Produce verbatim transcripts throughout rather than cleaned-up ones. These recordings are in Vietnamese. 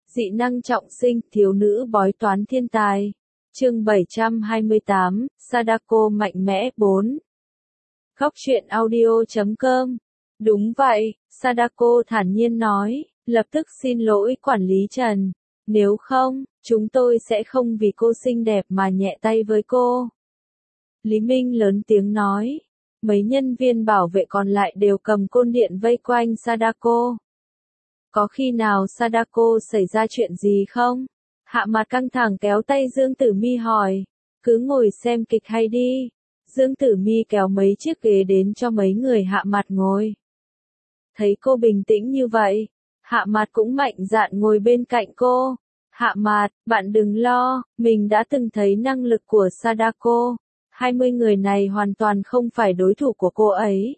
Dị năng trọng sinh, thiếu nữ bói toán thiên tài. Chương bảy trăm hai mươi tám, Sadako mạnh mẽ bốn. Góc truyện audio chấm com. Đúng vậy, Sadako thản nhiên nói, lập tức xin lỗi quản lý Trần. Nếu không, chúng tôi sẽ không vì cô xinh đẹp mà nhẹ tay với cô. Lý Minh lớn tiếng nói. Mấy nhân viên bảo vệ còn lại đều cầm côn điện vây quanh Sadako. Có khi nào Sadako xảy ra chuyện gì không? Hạ Mặt căng thẳng kéo tay Dương Tử Mi hỏi. Cứ ngồi xem kịch hay đi. Dương Tử Mi kéo mấy chiếc ghế đến cho mấy người Hạ Mặt ngồi. Thấy cô bình tĩnh như vậy, Hạ Mặt cũng mạnh dạn ngồi bên cạnh cô. Hạ Mặt, bạn đừng lo, mình đã từng thấy năng lực của Sadako. hai mươi người này hoàn toàn không phải đối thủ của cô ấy.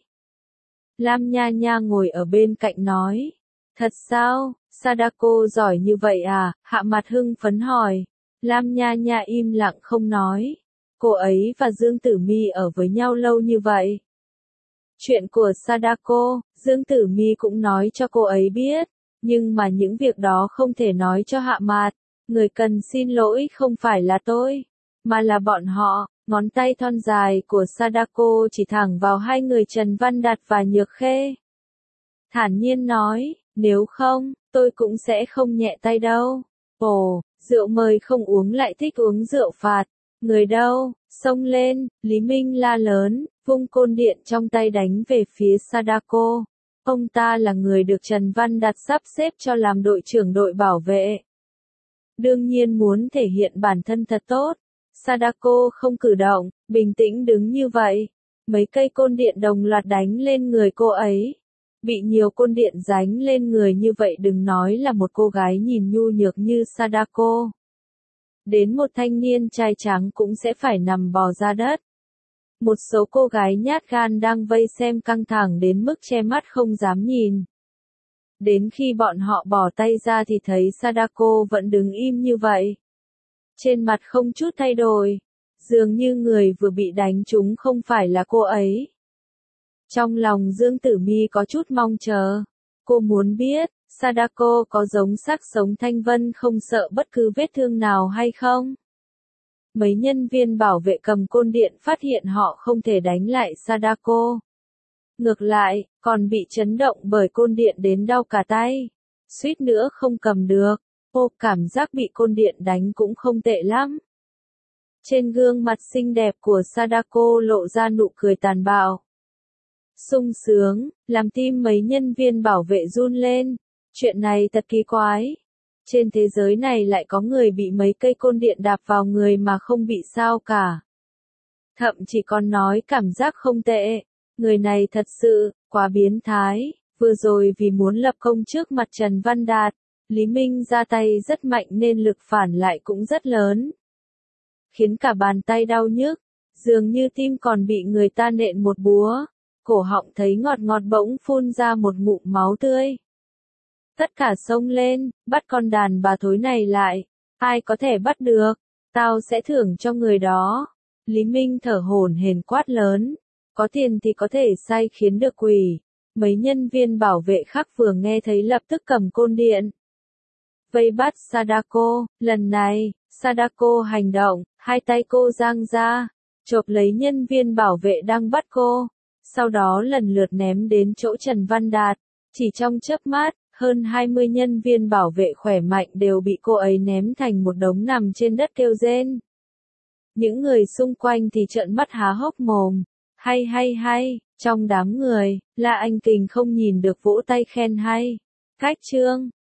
Lam Nha Nha ngồi ở bên cạnh nói. Thật sao, Sadako giỏi như vậy à? Hạ Mặt hưng phấn hỏi. Lam Nha Nha im lặng không nói. Cô ấy và Dương Tử Mi ở với nhau lâu như vậy. Chuyện của Sadako, Dương Tử Mi cũng nói cho cô ấy biết. Nhưng mà những việc đó không thể nói cho Hạ Mặt. Người cần xin lỗi không phải là tôi, mà là bọn họ. Ngón tay thon dài của Sadako chỉ thẳng vào hai người Trần Văn Đạt và Nhược Khê. Thản nhiên nói, nếu không, tôi cũng sẽ không nhẹ tay đâu. Ồ, rượu mời không uống lại thích uống rượu phạt. Người đâu, xông lên, Lý Minh la lớn, vung côn điện trong tay đánh về phía Sadako. Ông ta là người được Trần Văn Đạt sắp xếp cho làm đội trưởng đội bảo vệ. Đương nhiên muốn thể hiện bản thân thật tốt. Sadako không cử động, bình tĩnh đứng như vậy. Mấy cây côn điện đồng loạt đánh lên người cô ấy. Bị nhiều côn điện giánh lên người như vậy đừng nói là một cô gái nhìn nhu nhược như Sadako. Đến một thanh niên trai trắng cũng sẽ phải nằm bò ra đất. Một số cô gái nhát gan đang vây xem căng thẳng đến mức che mắt không dám nhìn. Đến khi bọn họ bỏ tay ra thì thấy Sadako vẫn đứng im như vậy. Trên mặt không chút thay đổi, dường như người vừa bị đánh trúng không phải là cô ấy. Trong lòng Dương Tử Mi có chút mong chờ. Cô muốn biết, Sadako có giống xác sống thanh vân không sợ bất cứ vết thương nào hay không? Mấy nhân viên bảo vệ cầm côn điện phát hiện họ không thể đánh lại Sadako. Ngược lại, còn bị chấn động bởi côn điện đến đau cả tay. Suýt nữa không cầm được. Ô, cảm giác bị côn điện đánh cũng không tệ lắm. Trên gương mặt xinh đẹp của Sadako lộ ra nụ cười tàn bạo. Sung sướng, làm tim mấy nhân viên bảo vệ run lên. Chuyện này thật kỳ quái. Trên thế giới này lại có người bị mấy cây côn điện đạp vào người mà không bị sao cả. Thậm chỉ còn nói cảm giác không tệ. Người này thật sự, quá biến thái. Vừa rồi vì muốn lập công trước mặt Trần Văn Đạt, Lý Minh ra tay rất mạnh nên lực phản lại cũng rất lớn. Khiến cả bàn tay đau nhức, dường như tim còn bị người ta nện một búa. Cổ họng thấy ngọt ngọt bỗng phun ra một ngụm máu tươi. Tất cả xông lên, bắt con đàn bà thối này lại. Ai có thể bắt được, tao sẽ thưởng cho người đó. Lý Minh thở hổn hển quát lớn. Có tiền thì có thể sai khiến được quỷ. Mấy nhân viên bảo vệ khác vừa nghe thấy lập tức cầm côn điện. Vây bắt Sadako, lần này, Sadako hành động, hai tay cô giang ra, chộp lấy nhân viên bảo vệ đang bắt cô, sau đó lần lượt ném đến chỗ Trần Văn Đạt. Chỉ trong chớp mắt, hơn hai mươi nhân viên bảo vệ khỏe mạnh đều bị cô ấy ném thành một đống nằm trên đất kêu rên. Những người xung quanh thì trợn mắt há hốc mồm. Hay hay hay, trong đám người, La Anh Kình không nhìn được vỗ tay khen hay. Cách chương